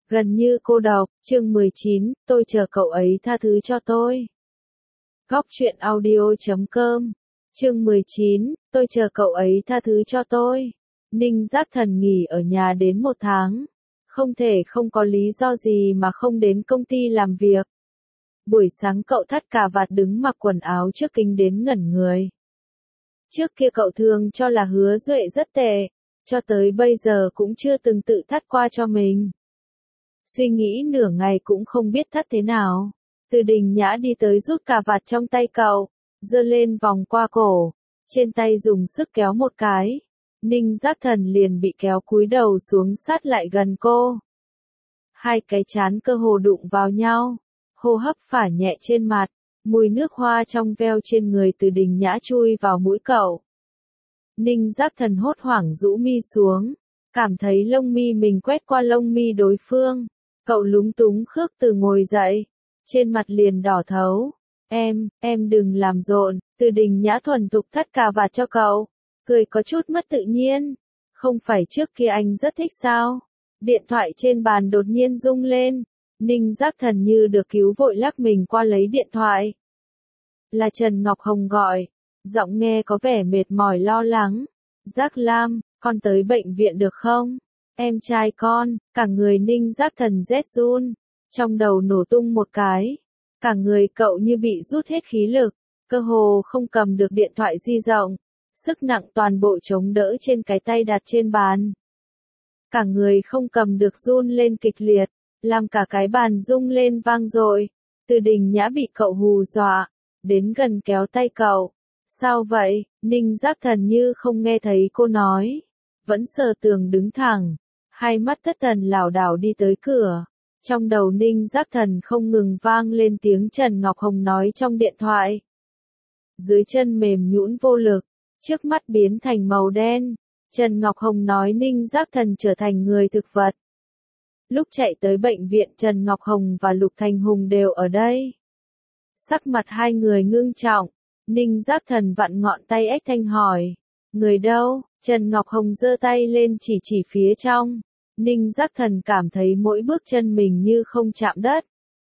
Gần như cô độc, chương 19, tôi chờ cậu ấy tha thứ cho tôi. Góc truyện audio.com, chương 19, tôi chờ cậu ấy tha thứ cho tôi. Ninh Giác Thần nghỉ ở nhà đến 1 tháng. Không thể không có lý do gì mà không đến công ty làm việc. Buổi sáng cậu thắt cà vạt đứng mặc quần áo trước kính đến ngẩn người. Trước kia cậu thường cho là Hứa Duệ rất tệ, cho tới bây giờ cũng chưa từng tự thắt qua cho mình. Suy nghĩ nửa ngày cũng không biết thắt thế nào. Từ Đình Nhã đi tới rút cà vạt trong tay cậu, giơ lên vòng qua cổ, trên tay dùng sức kéo một cái. Ninh Giác Thần liền bị kéo cúi đầu xuống sát lại gần cô. Hai cái trán cơ hồ đụng vào nhau, hô hấp phả nhẹ trên mặt, mùi nước hoa trong veo trên người Từ Đình Nhã chui vào mũi cậu. Ninh Giác Thần hốt hoảng rũ mi xuống, cảm thấy lông mi mình quét qua lông mi đối phương. Cậu lúng túng khước từ ngồi dậy, trên mặt liền đỏ thấu. Em đừng làm rộn. Từ Đình Nhã thuần thục thắt cà vạt cho cậu, cười có chút mất tự nhiên. Không phải trước kia anh rất thích sao? Điện thoại trên bàn đột nhiên rung lên. Ninh Giác Thần như được cứu vội lắc mình qua lấy điện thoại. Là Trần Ngọc Hồng gọi, giọng nghe có vẻ mệt mỏi lo lắng. Giác Lam, con tới bệnh viện được không? Em trai con, cả người Ninh Giác Thần rét run, trong đầu nổ tung một cái. Cả người cậu như bị rút hết khí lực, cơ hồ không cầm được điện thoại di động, sức nặng toàn bộ chống đỡ trên cái tay đặt trên bàn. Cả người không cầm được run lên kịch liệt, làm cả cái bàn rung lên vang dội. Từ Đình Nhã bị cậu hù dọa, đến gần kéo tay cậu. Sao vậy? Ninh Giác Thần như không nghe thấy cô nói, vẫn sờ tường đứng thẳng. Hai mắt thất thần lảo đảo đi tới cửa. Trong đầu Ninh Giác Thần không ngừng vang lên tiếng Trần Ngọc Hồng nói trong điện thoại. Dưới chân mềm nhũn vô lực, trước mắt biến thành màu đen. Trần Ngọc Hồng nói Ninh Giác Thần trở thành người thực vật. Lúc chạy tới bệnh viện Trần Ngọc Hồng và Lục Thành Hùng đều ở đây. Sắc mặt hai người ngưng trọng. Ninh Giác Thần vặn ngọn tay ếch thanh hỏi. Người đâu? Trần Ngọc Hồng giơ tay lên chỉ phía trong. Ninh Giác Thần cảm thấy mỗi bước chân mình như không chạm đất.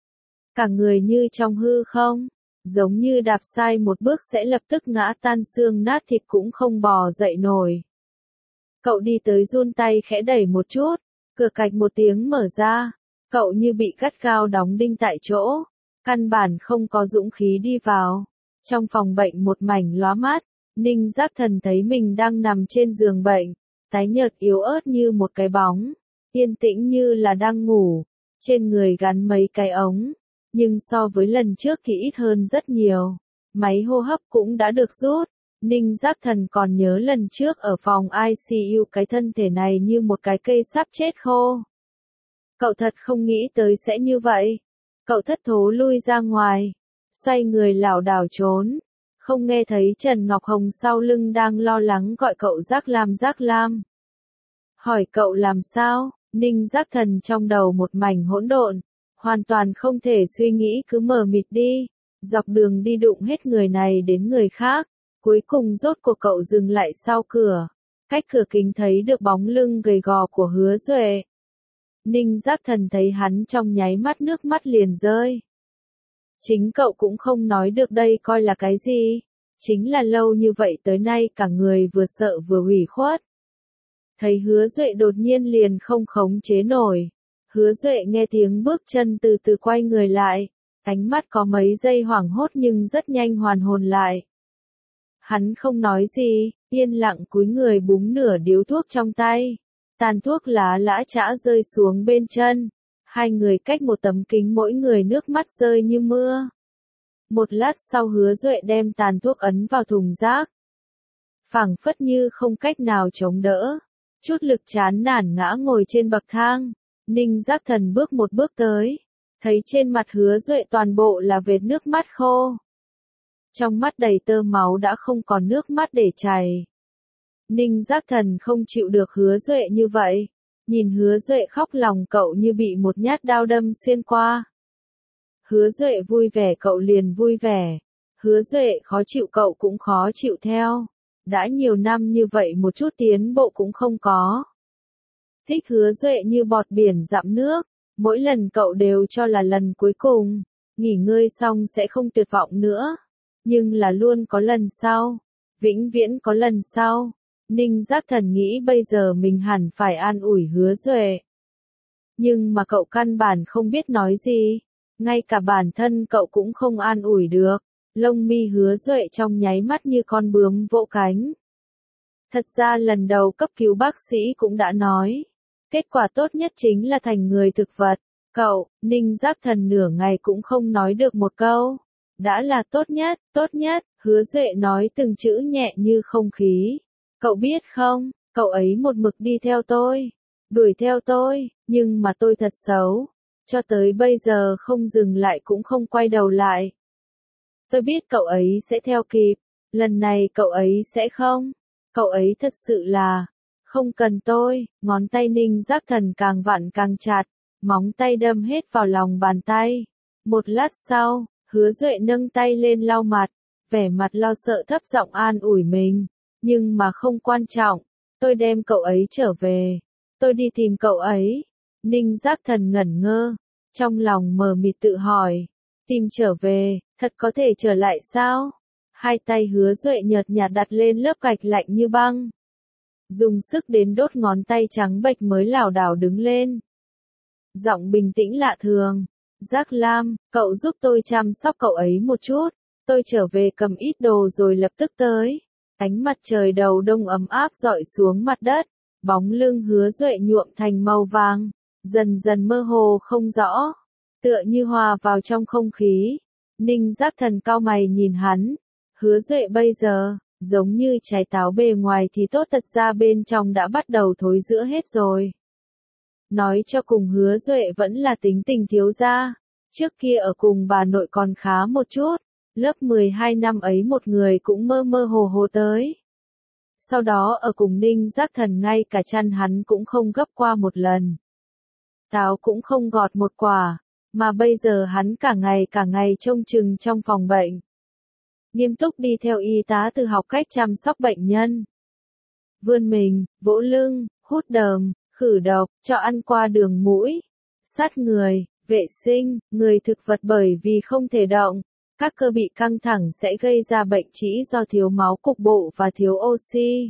Cả người như trong hư không, giống như đạp sai một bước sẽ lập tức ngã tan xương nát thịt cũng không bò dậy nổi. Cậu đi tới run tay khẽ đẩy một chút, cửa cạch một tiếng mở ra, cậu như bị gắt gao đóng đinh tại chỗ, căn bản không có dũng khí đi vào. Trong phòng bệnh một mảnh lóa mắt, Ninh Giác Thần thấy mình đang nằm trên giường bệnh, tái nhợt yếu ớt như một cái bóng. Yên tĩnh như là đang ngủ, trên người gắn mấy cái ống, nhưng so với lần trước thì ít hơn rất nhiều. Máy hô hấp cũng đã được rút. Ninh Giác Thần còn nhớ lần trước ở phòng ICU cái thân thể này như một cái cây sắp chết khô. Cậu thật không nghĩ tới sẽ như vậy. Cậu thất thố lui ra ngoài, xoay người lảo đảo trốn, không nghe thấy Trần Ngọc Hồng sau lưng đang lo lắng gọi cậu Giác Lam Giác Lam. Hỏi cậu làm sao? Ninh Giác Thần trong đầu một mảnh hỗn độn, hoàn toàn không thể suy nghĩ cứ mờ mịt đi, dọc đường đi đụng hết người này đến người khác, cuối cùng rốt cuộc cậu dừng lại sau cửa, cách cửa kính thấy được bóng lưng gầy gò của Hứa Duệ. Ninh Giác Thần thấy hắn trong nháy mắt nước mắt liền rơi. Chính cậu cũng không nói được đây coi là cái gì, chính là lâu như vậy tới nay cả người vừa sợ vừa ủy khuất. Thấy Hứa Duệ đột nhiên liền không khống chế nổi. Hứa Duệ nghe tiếng bước chân từ từ quay người lại, ánh mắt có mấy giây hoảng hốt nhưng rất nhanh hoàn hồn lại. Hắn không nói gì, yên lặng cúi người búng nửa điếu thuốc trong tay. Tàn thuốc lá lã chã rơi xuống bên chân. Hai người cách một tấm kính mỗi người nước mắt rơi như mưa. Một lát sau Hứa Duệ đem tàn thuốc ấn vào thùng rác. Phảng phất như không cách nào chống đỡ. Chút lực chán nản ngã ngồi trên bậc thang. Ninh Giác Thần bước một bước tới, thấy trên mặt Hứa Duệ toàn bộ là vệt nước mắt khô. Trong mắt đầy tơ máu đã không còn nước mắt để chảy. Ninh Giác Thần không chịu được Hứa Duệ như vậy, nhìn Hứa Duệ khóc lòng cậu như bị một nhát đao đâm xuyên qua. Hứa Duệ vui vẻ cậu liền vui vẻ, Hứa Duệ khó chịu cậu cũng khó chịu theo. Đã nhiều năm như vậy một chút tiến bộ cũng không có. Thích Hứa Duệ như bọt biển dặm nước, Mỗi lần cậu đều cho là lần cuối cùng, nghỉ ngơi xong sẽ không tuyệt vọng nữa. Nhưng là luôn có lần sau, vĩnh viễn có lần sau. Ninh Giác Thần nghĩ bây giờ mình hẳn phải an ủi Hứa Duệ. Nhưng mà cậu căn bản không biết nói gì, ngay cả bản thân cậu cũng không an ủi được. Lông mi Hứa Duệ trong nháy mắt như con bướm vỗ cánh. Thật ra lần đầu cấp cứu bác sĩ cũng đã nói, kết quả tốt nhất chính là thành người thực vật. Cậu, Ninh Giác Thần nửa ngày cũng không nói được một câu. Đã là tốt nhất, Hứa Duệ nói từng chữ nhẹ như không khí. Cậu biết không, cậu ấy một mực đi theo tôi, đuổi theo tôi, nhưng mà tôi thật xấu. Cho tới bây giờ không dừng lại cũng không quay đầu lại. Tôi biết cậu ấy sẽ theo kịp, lần này cậu ấy sẽ không. Cậu ấy thật sự là, không cần tôi, ngón tay Ninh Giác Thần càng vặn càng chặt, móng tay đâm hết vào lòng bàn tay. Một lát sau, Hứa Duệ nâng tay lên lau mặt, vẻ mặt lo sợ thấp giọng an ủi mình. Nhưng mà không quan trọng, tôi đem cậu ấy trở về. Tôi đi tìm cậu ấy. Ninh Giác Thần ngẩn ngơ, trong lòng mờ mịt tự hỏi. Tìm trở về, thật có thể trở lại sao? Hai tay Hứa Duệ nhợt nhạt đặt lên lớp gạch lạnh như băng. Dùng sức đến đốt ngón tay trắng bệch mới lảo đảo đứng lên. Giọng bình tĩnh lạ thường. Giác Lam, cậu giúp tôi chăm sóc cậu ấy một chút. Tôi trở về cầm ít đồ rồi lập tức tới. Ánh mặt trời đầu đông ấm áp rọi xuống mặt đất. Bóng lưng Hứa Duệ nhuộm thành màu vàng. Dần dần mơ hồ không rõ. Tựa như hòa vào trong không khí. Ninh Giác Thần cau mày nhìn hắn. Hứa Duệ bây giờ, giống như trái táo bề ngoài thì tốt thật ra bên trong đã bắt đầu thối rữa hết rồi. Nói cho cùng Hứa Duệ vẫn là tính tình thiếu gia. Trước kia ở cùng bà nội còn khá một chút. Lớp 12 năm ấy một người cũng mơ mơ hồ hồ tới. Sau đó ở cùng Ninh Giác Thần ngay cả chăn hắn cũng không gấp qua một lần. Táo cũng không gọt một quả. Mà bây giờ hắn cả ngày trông chừng trong phòng bệnh. Nghiêm túc đi theo y tá từ học cách chăm sóc bệnh nhân. Vươn mình, vỗ lưng, hút đờm, khử độc, cho ăn qua đường mũi. Sát người, vệ sinh, người thực vật bởi vì không thể động. Các cơ bị căng thẳng sẽ gây ra bệnh trĩ do thiếu máu cục bộ và thiếu oxy.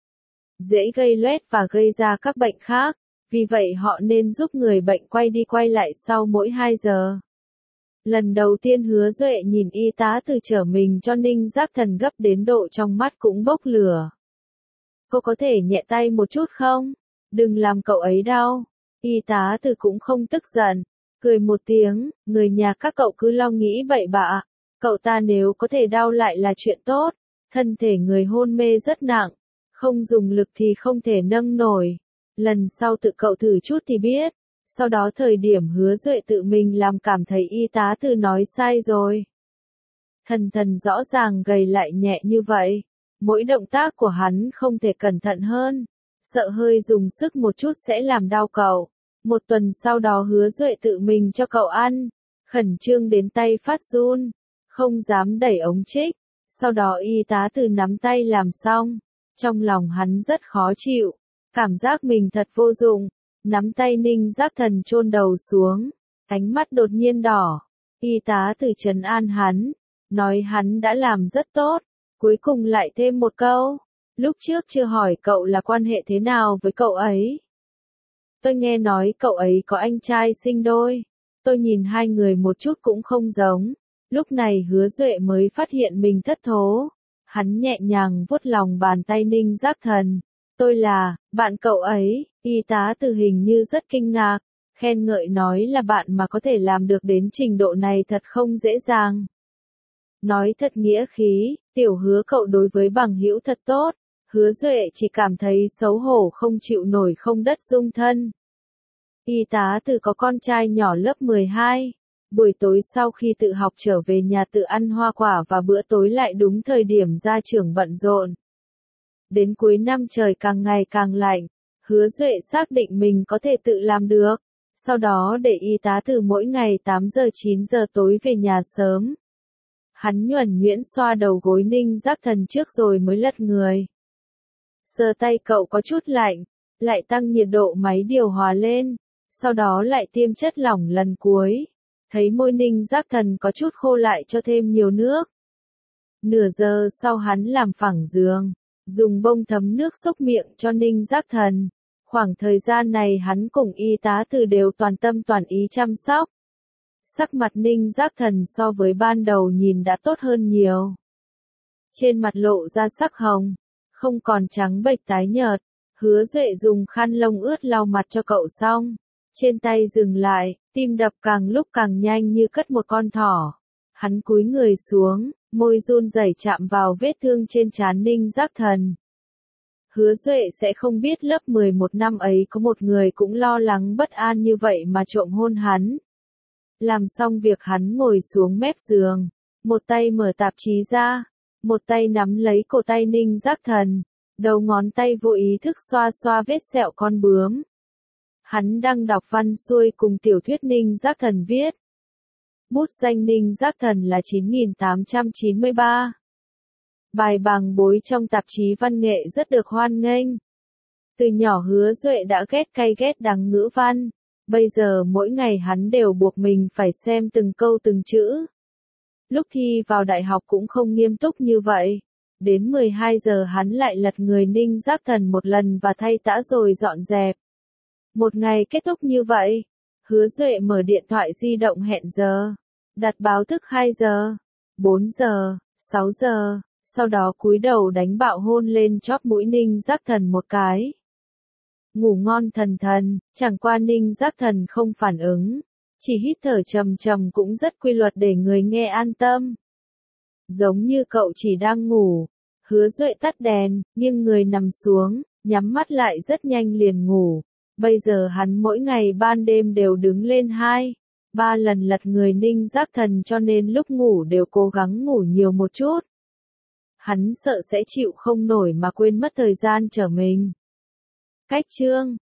Dễ gây loét và gây ra các bệnh khác. Vì vậy họ nên giúp người bệnh quay đi quay lại sau mỗi 2 giờ. Lần đầu tiên Hứa Duệ nhìn y tá từ trở mình cho Ninh Giác Thần gấp đến độ trong mắt cũng bốc lửa. Cô có thể nhẹ tay một chút không? Đừng làm cậu ấy đau. Y tá từ cũng không tức giận. Cười một tiếng, người nhà các cậu cứ lo nghĩ bậy bạ. Cậu ta nếu có thể đau lại là chuyện tốt. Thân thể người hôn mê rất nặng. Không dùng lực thì không thể nâng nổi. Lần sau tự cậu thử chút thì biết. Sau đó thời điểm Hứa Duệ tự mình làm cảm thấy y tá từ nói sai rồi. Thần rõ ràng gầy lại nhẹ như vậy. Mỗi động tác của hắn không thể cẩn thận hơn. Sợ hơi dùng sức một chút sẽ làm đau cậu. Một tuần sau đó Hứa Duệ tự mình cho cậu ăn. Khẩn trương đến tay phát run. Không dám đẩy ống trích. Sau đó y tá từ nắm tay làm xong. Trong lòng hắn rất khó chịu. Cảm giác mình thật vô dụng. Nắm tay Ninh Giác Thần chôn đầu xuống. Ánh mắt đột nhiên đỏ. Y tá từ trấn an hắn. Nói hắn đã làm rất tốt. Cuối cùng lại thêm một câu. Lúc trước chưa hỏi cậu là quan hệ thế nào với cậu ấy. Tôi nghe nói cậu ấy có anh trai sinh đôi. Tôi nhìn hai người một chút cũng không giống. Lúc này Hứa Duệ mới phát hiện mình thất thố. Hắn nhẹ nhàng vuốt lòng bàn tay Ninh Giác Thần. Tôi là, bạn cậu ấy. Y tá từ hình như rất kinh ngạc. Khen ngợi nói là bạn mà có thể làm được đến trình độ này thật không dễ dàng. Nói thật nghĩa khí, tiểu Hứa cậu đối với bằng hữu thật tốt. Hứa Duệ chỉ cảm thấy xấu hổ không chịu nổi không đất dung thân. Y tá từ có con trai nhỏ lớp 12. Buổi tối sau khi tự học trở về nhà tự ăn hoa quả và bữa tối lại đúng thời điểm ra trường bận rộn. Đến cuối năm trời càng ngày càng lạnh. Hứa Duệ xác định mình có thể tự làm được. Sau đó để y tá từ mỗi ngày 8 giờ 9 giờ tối về nhà sớm. Hắn nhuần nhuyễn xoa đầu gối Ninh Giác Thần trước rồi mới lật người. Sờ tay cậu có chút lạnh. Lại tăng nhiệt độ máy điều hòa lên. sau đó lại tiêm chất lỏng lần cuối. Thấy môi Ninh Giác Thần có chút khô lại cho thêm nhiều nước. Nửa giờ sau hắn làm phẳng giường, dùng bông thấm nước xúc miệng cho Ninh Giác Thần. Khoảng thời gian này hắn cùng y tá Từ đều toàn tâm toàn ý chăm sóc. Sắc mặt Ninh Giác Thần so với ban đầu nhìn đã tốt hơn nhiều. Trên mặt lộ ra sắc hồng, không còn trắng bệch tái nhợt. Hứa Duệ dùng khăn lông ướt lau mặt cho cậu xong. Trên tay dừng lại, tim đập càng lúc càng nhanh như cất một con thỏ. Hắn cúi người xuống, môi run rẩy chạm vào vết thương trên trán Ninh Giác Thần. Hứa Duệ sẽ không biết lớp 11 năm ấy có một người cũng lo lắng bất an như vậy mà trộm hôn hắn. Làm xong việc hắn ngồi xuống mép giường, một tay mở tạp chí ra, một tay nắm lấy cổ tay Ninh Giác Thần, đầu ngón tay vô ý thức xoa xoa vết sẹo con bướm. Hắn đang đọc văn xuôi cùng tiểu thuyết Ninh Giác Thần viết. Bút danh Ninh Giác Thần là 9893. Bài bàng bối trong tạp chí văn nghệ rất được hoan nghênh. Từ nhỏ Hứa Duệ đã ghét cay ghét đắng ngữ văn. Bây giờ mỗi ngày hắn đều buộc mình phải xem từng câu từng chữ. Lúc thi vào đại học cũng không nghiêm túc như vậy. Đến 12 giờ hắn lại lật người Ninh Giác Thần một lần và thay tã rồi dọn dẹp. Một ngày kết thúc như vậy. Hứa Duệ mở điện thoại di động hẹn giờ. Đặt báo thức 2 giờ, 4 giờ, 6 giờ. Sau đó cúi đầu đánh bạo hôn lên chóp mũi Ninh Giác Thần một cái. Ngủ ngon thần thần, chẳng qua Ninh Giác Thần không phản ứng. Chỉ hít thở trầm trầm cũng rất quy luật để người nghe an tâm. Giống như cậu chỉ đang ngủ. Hứa Duệ tắt đèn, nghiêng người nằm xuống, nhắm mắt lại rất nhanh liền ngủ. Bây giờ hắn mỗi ngày ban đêm đều đứng lên 2-3 lần lật người Ninh Giác Thần cho nên lúc ngủ đều cố gắng ngủ nhiều một chút. Hắn sợ sẽ chịu không nổi mà quên mất thời gian trở mình. Cách chương